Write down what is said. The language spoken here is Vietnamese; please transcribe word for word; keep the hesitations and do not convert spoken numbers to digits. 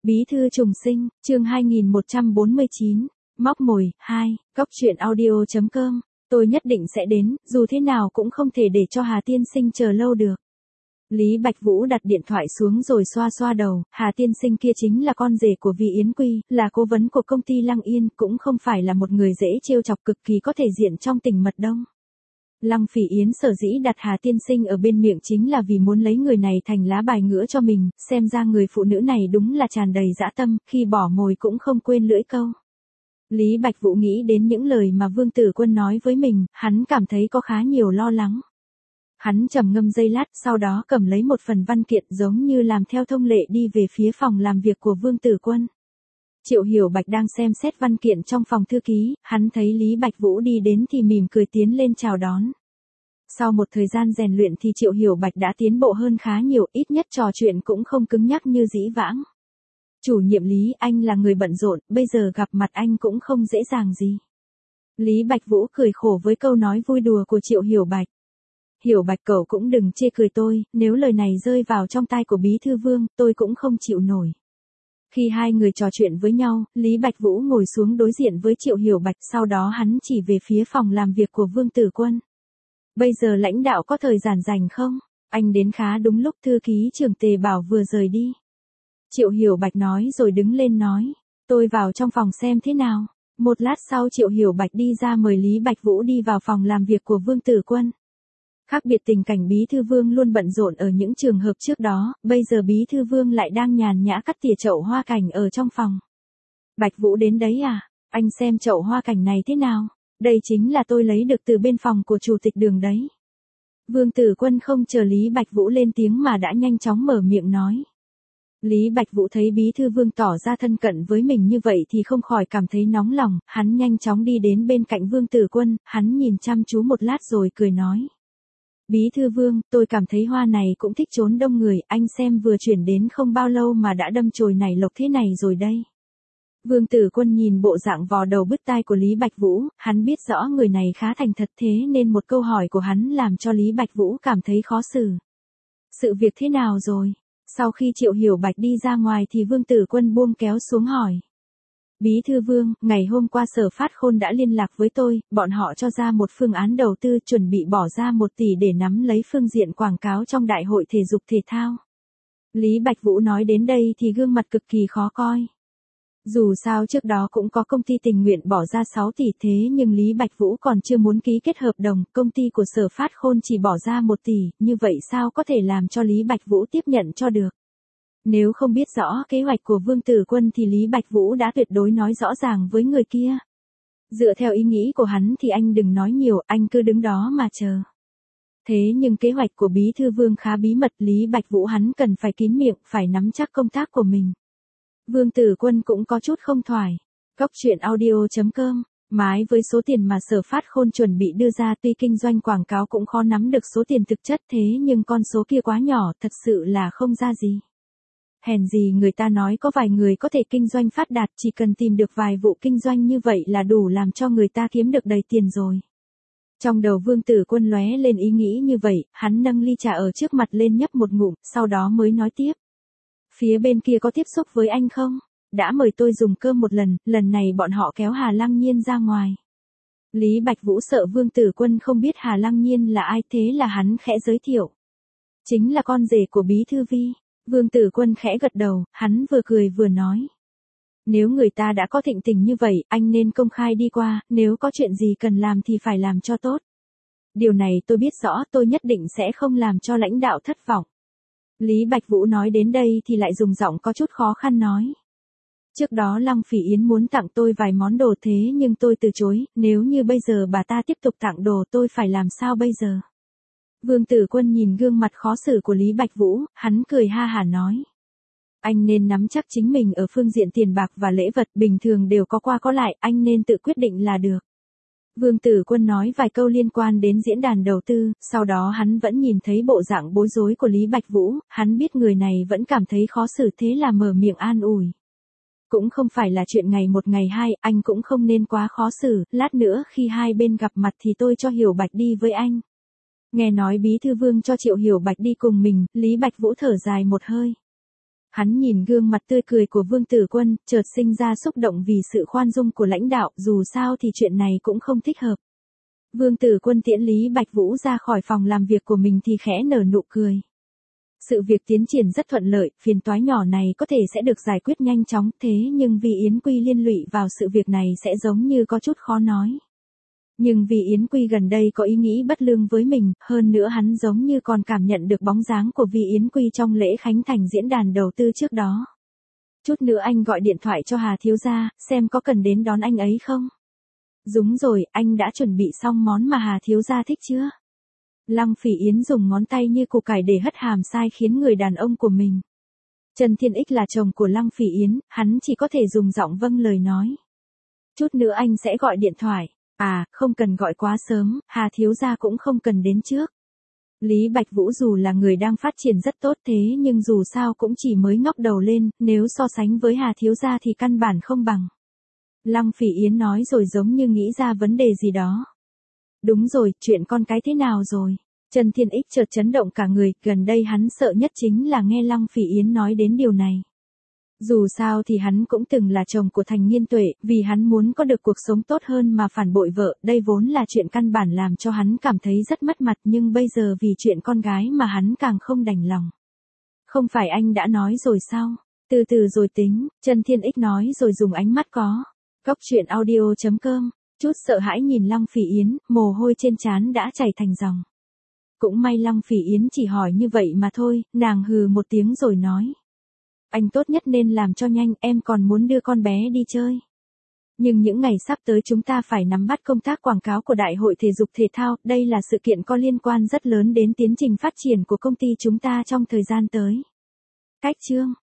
Bí thư trùng sinh, chương hai nghìn một trăm bốn mươi chín, móc mồi, hai, góc truyện audio chấm com, tôi nhất định sẽ đến, dù thế nào cũng không thể để cho Hà tiên sinh chờ lâu được. Lý Bạch Vũ đặt điện thoại xuống rồi xoa xoa đầu, Hà tiên sinh kia chính là con rể của Vi Yến Quy, là cố vấn của công ty Lăng Yên, cũng không phải là một người dễ trêu chọc cực kỳ có thể diện trong tỉnh mật đông. Lăng Phỉ Yến sở dĩ đặt Hà tiên sinh ở bên miệng chính là vì muốn lấy người này thành lá bài ngửa cho mình, xem ra người phụ nữ này đúng là tràn đầy dã tâm, khi bỏ mồi cũng không quên lưỡi câu. Lý Bạch Vũ nghĩ đến những lời mà Vương Tử Quân nói với mình, hắn cảm thấy có khá nhiều lo lắng. Hắn trầm ngâm giây lát, sau đó cầm lấy một phần văn kiện giống như làm theo thông lệ đi về phía phòng làm việc của Vương Tử Quân. Triệu Hiểu Bạch đang xem xét văn kiện trong phòng thư ký, hắn thấy Lý Bạch Vũ đi đến thì mỉm cười tiến lên chào đón. Sau một thời gian rèn luyện thì Triệu Hiểu Bạch đã tiến bộ hơn khá nhiều, ít nhất trò chuyện cũng không cứng nhắc như dĩ vãng. Chủ nhiệm Lý, anh là người bận rộn, bây giờ gặp mặt anh cũng không dễ dàng gì. Lý Bạch Vũ cười khổ với câu nói vui đùa của Triệu Hiểu Bạch. Hiểu Bạch cậu cũng đừng chê cười tôi, nếu lời này rơi vào trong tai của Bí Thư Vương, tôi cũng không chịu nổi. Khi hai người trò chuyện với nhau, Lý Bạch Vũ ngồi xuống đối diện với Triệu Hiểu Bạch, sau đó hắn chỉ về phía phòng làm việc của Vương Tử Quân. Bây giờ lãnh đạo có thời gian rảnh không? Anh đến khá đúng lúc, thư ký trưởng Tề Bảo vừa rời đi. Triệu Hiểu Bạch nói rồi đứng lên nói, tôi vào trong phòng xem thế nào. Một lát sau Triệu Hiểu Bạch đi ra mời Lý Bạch Vũ đi vào phòng làm việc của Vương Tử Quân. Khác biệt tình cảnh Bí Thư Vương luôn bận rộn ở những trường hợp trước đó, bây giờ Bí Thư Vương lại đang nhàn nhã cắt tỉa chậu hoa cảnh ở trong phòng. Bạch Vũ đến đấy à? Anh xem chậu hoa cảnh này thế nào? Đây chính là tôi lấy được từ bên phòng của chủ tịch Đường đấy. Vương Tử Quân không chờ Lý Bạch Vũ lên tiếng mà đã nhanh chóng mở miệng nói. Lý Bạch Vũ thấy Bí Thư Vương tỏ ra thân cận với mình như vậy thì không khỏi cảm thấy nóng lòng, hắn nhanh chóng đi đến bên cạnh Vương Tử Quân, hắn nhìn chăm chú một lát rồi cười nói. Bí Thư Vương, tôi cảm thấy hoa này cũng thích trốn đông người, anh xem vừa chuyển đến không bao lâu mà đã đâm chồi nảy lộc thế này rồi đây. Vương Tử Quân nhìn bộ dạng vò đầu bứt tai của Lý Bạch Vũ, hắn biết rõ người này khá thành thật thế nên một câu hỏi của hắn làm cho Lý Bạch Vũ cảm thấy khó xử. Sự việc thế nào rồi? Sau khi Triệu Hiểu Bạch đi ra ngoài thì Vương Tử Quân buông kéo xuống hỏi. Bí Thư Vương, ngày hôm qua Sở Phát Khôn đã liên lạc với tôi, bọn họ cho ra một phương án đầu tư chuẩn bị bỏ ra một tỷ để nắm lấy phương diện quảng cáo trong đại hội thể dục thể thao. Lý Bạch Vũ nói đến đây thì gương mặt cực kỳ khó coi. Dù sao trước đó cũng có công ty tình nguyện bỏ ra sáu tỷ thế nhưng Lý Bạch Vũ còn chưa muốn ký kết hợp đồng, công ty của Sở Phát Khôn chỉ bỏ ra một tỷ, như vậy sao có thể làm cho Lý Bạch Vũ tiếp nhận cho được. Nếu không biết rõ kế hoạch của Vương Tử Quân thì Lý Bạch Vũ đã tuyệt đối nói rõ ràng với người kia. Dựa theo ý nghĩ của hắn thì anh đừng nói nhiều, anh cứ đứng đó mà chờ. Thế nhưng kế hoạch của Bí Thư Vương khá bí mật, Lý Bạch Vũ hắn cần phải kín miệng, phải nắm chắc công tác của mình. Vương Tử Quân cũng có chút không thoải. Góc truyện audio chấm com, mái với số tiền mà Sở Phát Khôn chuẩn bị đưa ra, tuy kinh doanh quảng cáo cũng khó nắm được số tiền thực chất thế nhưng con số kia quá nhỏ, thật sự là không ra gì. Hèn gì người ta nói có vài người có thể kinh doanh phát đạt, chỉ cần tìm được vài vụ kinh doanh như vậy là đủ làm cho người ta kiếm được đầy tiền rồi. Trong đầu Vương Tử Quân lóe lên ý nghĩ như vậy, hắn nâng ly trà ở trước mặt lên nhấp một ngụm, sau đó mới nói tiếp. Phía bên kia có tiếp xúc với anh không? Đã mời tôi dùng cơm một lần, lần này bọn họ kéo Hà Lăng Nhiên ra ngoài. Lý Bạch Vũ sợ Vương Tử Quân không biết Hà Lăng Nhiên là ai thế là hắn khẽ giới thiệu. Chính là con rể của Bí Thư Vi. Vương Tử Quân khẽ gật đầu, hắn vừa cười vừa nói. Nếu người ta đã có thịnh tình như vậy, anh nên công khai đi qua, nếu có chuyện gì cần làm thì phải làm cho tốt. Điều này tôi biết rõ, tôi nhất định sẽ không làm cho lãnh đạo thất vọng. Lý Bạch Vũ nói đến đây thì lại dùng giọng có chút khó khăn nói. Trước đó Lăng Phỉ Yến muốn tặng tôi vài món đồ thế nhưng tôi từ chối, nếu như bây giờ bà ta tiếp tục tặng đồ tôi phải làm sao bây giờ? Vương Tử Quân nhìn gương mặt khó xử của Lý Bạch Vũ, hắn cười ha hả nói. Anh nên nắm chắc chính mình ở phương diện tiền bạc và lễ vật, bình thường đều có qua có lại, anh nên tự quyết định là được. Vương Tử Quân nói vài câu liên quan đến diễn đàn đầu tư, sau đó hắn vẫn nhìn thấy bộ dạng bối rối của Lý Bạch Vũ, hắn biết người này vẫn cảm thấy khó xử thế là mở miệng an ủi. Cũng không phải là chuyện ngày một ngày hai, anh cũng không nên quá khó xử, lát nữa khi hai bên gặp mặt thì tôi cho Hiểu Bạch đi với anh. Nghe nói Bí Thư Vương cho Triệu Hiểu Bạch đi cùng mình, Lý Bạch Vũ thở dài một hơi. Hắn nhìn gương mặt tươi cười của Vương Tử Quân, chợt sinh ra xúc động vì sự khoan dung của lãnh đạo, dù sao thì chuyện này cũng không thích hợp. Vương Tử Quân tiễn Lý Bạch Vũ ra khỏi phòng làm việc của mình thì khẽ nở nụ cười. Sự việc tiến triển rất thuận lợi, phiền toái nhỏ này có thể sẽ được giải quyết nhanh chóng, thế nhưng vì Yến Quy liên lụy vào sự việc này sẽ giống như có chút khó nói. Nhưng vì Yến Quy gần đây có ý nghĩ bất lương với mình, hơn nữa hắn giống như còn cảm nhận được bóng dáng của Vi Yến Quy trong lễ khánh thành diễn đàn đầu tư trước đó. Chút nữa anh gọi điện thoại cho Hà thiếu gia, xem có cần đến đón anh ấy không? Đúng rồi, anh đã chuẩn bị xong món mà Hà thiếu gia thích chưa? Lăng Phỉ Yến dùng ngón tay như củ cải để hất hàm sai khiến người đàn ông của mình. Trần Thiên Ích là chồng của Lăng Phỉ Yến, hắn chỉ có thể dùng giọng vâng lời nói. Chút nữa anh sẽ gọi điện thoại. À, không cần gọi quá sớm, Hà thiếu gia cũng không cần đến trước. Lý Bạch Vũ dù là người đang phát triển rất tốt thế nhưng dù sao cũng chỉ mới ngóc đầu lên, nếu so sánh với Hà thiếu gia thì căn bản không bằng. Lăng Phỉ Yến nói rồi giống như nghĩ ra vấn đề gì đó. Đúng rồi, chuyện con cái thế nào rồi? Trần Thiên Ích chợt chấn động cả người, gần đây hắn sợ nhất chính là nghe Lăng Phỉ Yến nói đến điều này. Dù sao thì hắn cũng từng là chồng của Thành Nghiên Tuệ, vì hắn muốn có được cuộc sống tốt hơn mà phản bội vợ, đây vốn là chuyện căn bản làm cho hắn cảm thấy rất mất mặt, nhưng bây giờ vì chuyện con gái mà hắn càng không đành lòng. Không phải anh đã nói rồi sao? Từ từ rồi tính, Trần Thiên Ích nói rồi dùng ánh mắt có. Góc truyện audio chấm com, chút sợ hãi nhìn Lăng Phỉ Yến, mồ hôi trên trán đã chảy thành dòng. Cũng may Lăng Phỉ Yến chỉ hỏi như vậy mà thôi, nàng hừ một tiếng rồi nói. Anh tốt nhất nên làm cho nhanh, em còn muốn đưa con bé đi chơi. Nhưng những ngày sắp tới chúng ta phải nắm bắt công tác quảng cáo của Đại hội Thể dục Thể thao, đây là sự kiện có liên quan rất lớn đến tiến trình phát triển của công ty chúng ta trong thời gian tới. Cách chương